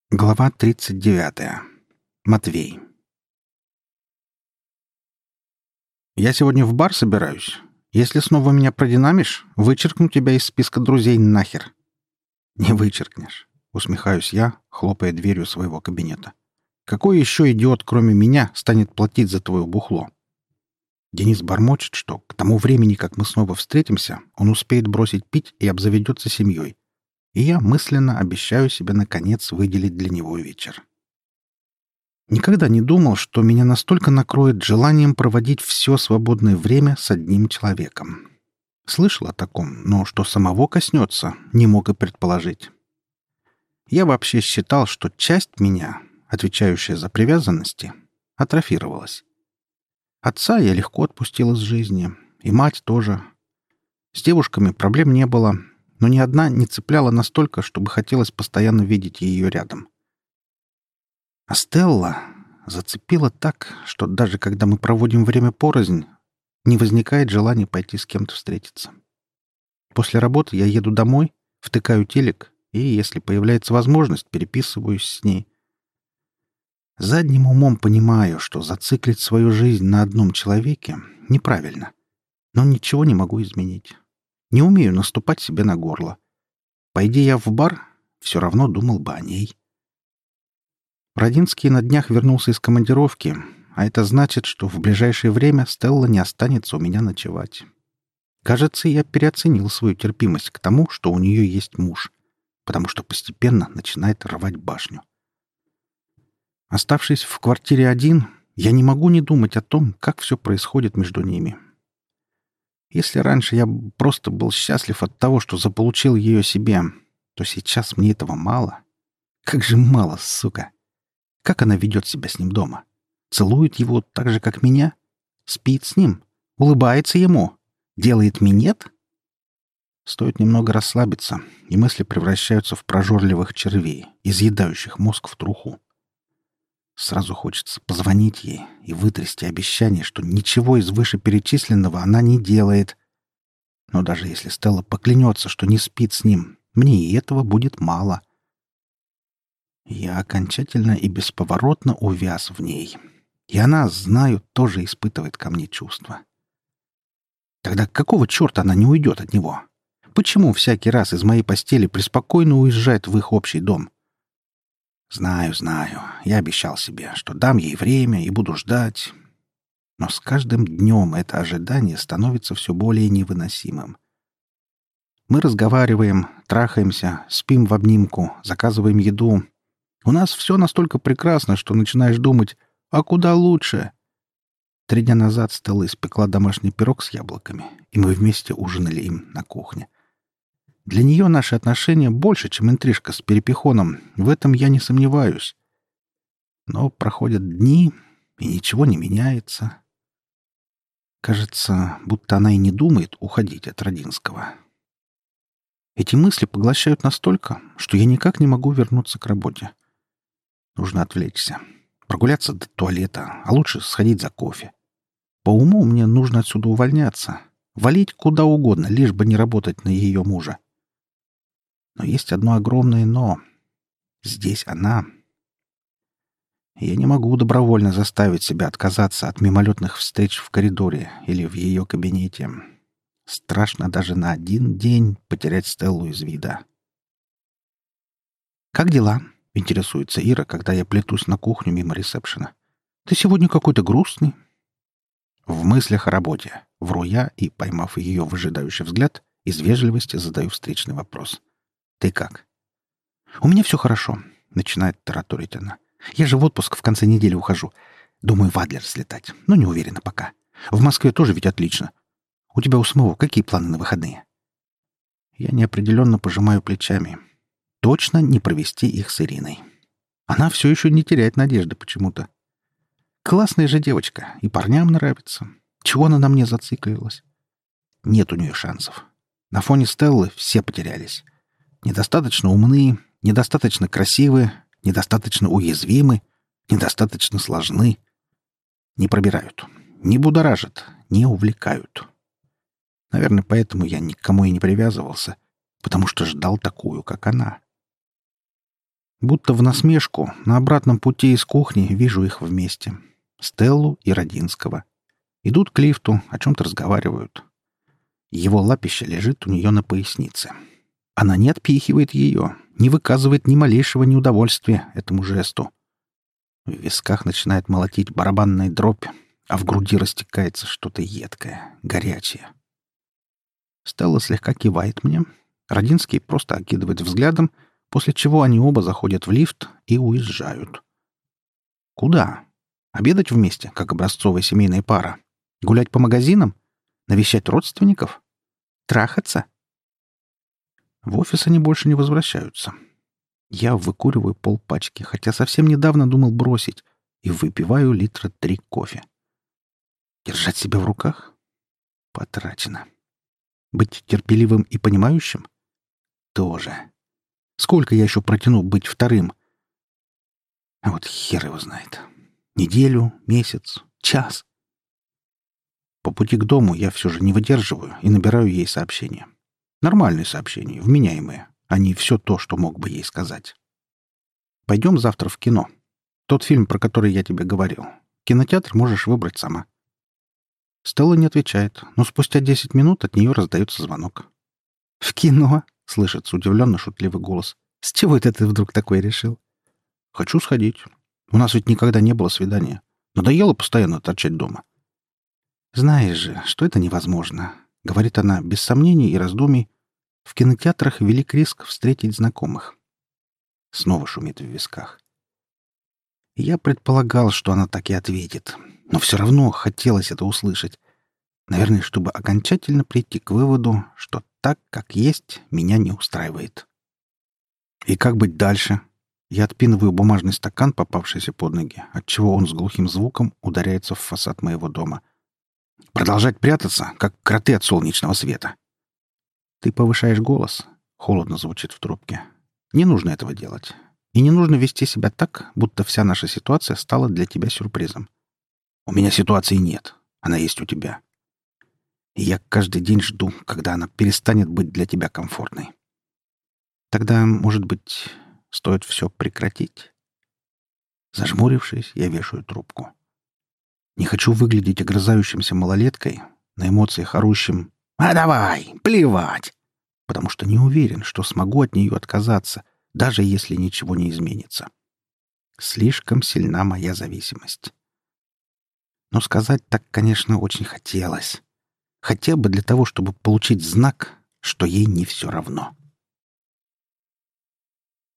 Глава 39. Матвей. «Я сегодня в бар собираюсь. Если снова меня продинамишь, вычеркну тебя из списка друзей нахер». «Не вычеркнешь», — усмехаюсь я, хлопая дверью своего кабинета. «Какой еще идиот, кроме меня, станет платить за твое бухло?» Денис бормочет, что к тому времени, как мы снова встретимся, он успеет бросить пить и обзаведется семьей. И я мысленно обещаю себе наконец выделить для него вечер. Никогда не думал, что меня настолько накроет желанием проводить все свободное время с одним человеком. Слышал о таком, но что самого коснется, не мог и предположить. Я вообще считал, что часть меня, отвечающая за привязанности, атрофировалась. Отца я легко отпустил из жизни, и мать тоже. С девушками проблем не было, но ни одна не цепляла настолько, чтобы хотелось постоянно видеть ее рядом. А Стелла зацепила так, что даже когда мы проводим время порознь, не возникает желания пойти с кем-то встретиться. После работы я еду домой, втыкаю телек и, если появляется возможность, переписываюсь с ней. Задним умом понимаю, что зациклить свою жизнь на одном человеке неправильно, но ничего не могу изменить. Не умею наступать себе на горло. Пойди я в бар, все равно думал бы о ней. Родинский на днях вернулся из командировки, а это значит, что в ближайшее время Стелла не останется у меня ночевать. Кажется, я переоценил свою терпимость к тому, что у нее есть муж, потому что постепенно начинает рвать башню. Оставшись в квартире один, я не могу не думать о том, как все происходит между ними. Если раньше я просто был счастлив от того, что заполучил ее себе, то сейчас мне этого мало. Как же мало, сука! Как она ведет себя с ним дома? Целует его так же, как меня? Спит с ним? Улыбается ему? Делает минет? Стоит немного расслабиться, и мысли превращаются в прожорливых червей, изъедающих мозг в труху. Сразу хочется позвонить ей и вытрясти обещание, что ничего из вышеперечисленного она не делает. Но даже если Стелла поклянется, что не спит с ним, мне и этого будет мало. Я окончательно и бесповоротно увяз в ней. И она, знаю, тоже испытывает ко мне чувства. Тогда какого черта она не уйдет от него? Почему всякий раз из моей постели преспокойно уезжает в их общий дом? Знаю, я обещал себе, что дам ей время и буду ждать. Но с каждым днем это ожидание становится все более невыносимым. Мы разговариваем, трахаемся, спим в обнимку, заказываем еду. У нас все настолько прекрасно, что начинаешь думать, а куда лучше? 3 дня назад Стелла испекла домашний пирог с яблоками, и мы вместе ужинали им на кухне. Для нее наши отношения больше, чем интрижка с перепихоном, в этом я не сомневаюсь. Но проходят дни, и ничего не меняется. Кажется, будто она и не думает уходить от Родинского. Эти мысли поглощают настолько, что я никак не могу вернуться к работе. Нужно отвлечься. Прогуляться до туалета, а лучше сходить за кофе. По уму мне нужно отсюда увольняться. Валить куда угодно, лишь бы не работать на ее мужа. Но есть одно огромное «но». Здесь она. Я не могу добровольно заставить себя отказаться от мимолетных встреч в коридоре или в ее кабинете. Страшно даже на один день потерять Стеллу из вида. «Как дела?» — интересуется Ира, когда я плетусь на кухню мимо ресепшена. «Ты сегодня какой-то грустный». В мыслях о работе. Вру я и, поймав ее выжидающий взгляд, из вежливости задаю встречный вопрос. «Ты как?» «У меня все хорошо», — начинает тараторить она. «Я же в отпуск в конце недели ухожу. Думаю, в Адлер слетать, но не уверена пока. В Москве тоже ведь отлично. У тебя у самого какие планы на выходные?» Я неопределенно пожимаю плечами. Точно не провести их с Ириной. Она все еще не теряет надежды почему-то. Классная же девочка, и парням нравится. Чего она на мне зациклилась? Нет у нее шансов. На фоне Стеллы все потерялись. Недостаточно умны, недостаточно красивы, недостаточно уязвимы, недостаточно сложны. Не пробирают, не будоражат, не увлекают. Наверное, поэтому я никому и не привязывался, потому что ждал такую, как она. Будто в насмешку, на обратном пути из кухни вижу их вместе. Стеллу и Родинского. Идут к лифту, о чем-то разговаривают. Его лапище лежит у нее на пояснице. Она не отпихивает ее, не выказывает ни малейшего неудовольствия этому жесту. В висках начинает молотить барабанная дробь, а в груди растекается что-то едкое, горячее. Стелла слегка кивает мне. Родинский просто окидывает взглядом, после чего они оба заходят в лифт и уезжают. Куда? Обедать вместе, как образцовая семейная пара? Гулять по магазинам? Навещать родственников? Трахаться? В офис они больше не возвращаются. Я выкуриваю полпачки, хотя совсем недавно думал бросить, и выпиваю 3 литра кофе. Держать себя в руках? Потрачено. Быть терпеливым и понимающим? Тоже. Сколько я еще протяну быть вторым? А вот хер его знает. Неделю, месяц, час. По пути к дому я все же не выдерживаю и набираю ей сообщение. Нормальные сообщения, вменяемые, а не все то, что мог бы ей сказать. Пойдем завтра в кино. Тот фильм, про который я тебе говорил. Кинотеатр можешь выбрать сама. Стелла не отвечает, но спустя 10 минут от нее раздается звонок. «В кино?» — слышится удивленно шутливый голос. «С чего это ты вдруг такое решил?» «Хочу сходить. У нас ведь никогда не было свидания. Надоело постоянно торчать дома». «Знаешь же, что это невозможно», — говорит она без сомнений и раздумий. «В кинотеатрах велик риск встретить знакомых». Снова шумит в висках. Я предполагал, что она так и ответит, но все равно хотелось это услышать. Наверное, чтобы окончательно прийти к выводу, что так, как есть, меня не устраивает. И как быть дальше? Я отпинываю бумажный стакан, попавшийся под ноги, отчего он с глухим звуком ударяется в фасад моего дома. Продолжать прятаться, как кроты от солнечного света. Ты повышаешь голос. Холодно звучит в трубке. Не нужно этого делать. И не нужно вести себя так, будто вся наша ситуация стала для тебя сюрпризом. У меня ситуации нет. Она есть у тебя. И я каждый день жду, когда она перестанет быть для тебя комфортной. Тогда, может быть, стоит все прекратить? Зажмурившись, я вешаю трубку. Не хочу выглядеть огрызающимся малолеткой, на эмоциях орущим «А давай, плевать!», потому что не уверен, что смогу от нее отказаться, даже если ничего не изменится. Слишком сильна моя зависимость. Но сказать так, конечно, очень хотелось. Хотя бы для того, чтобы получить знак, что ей не все равно.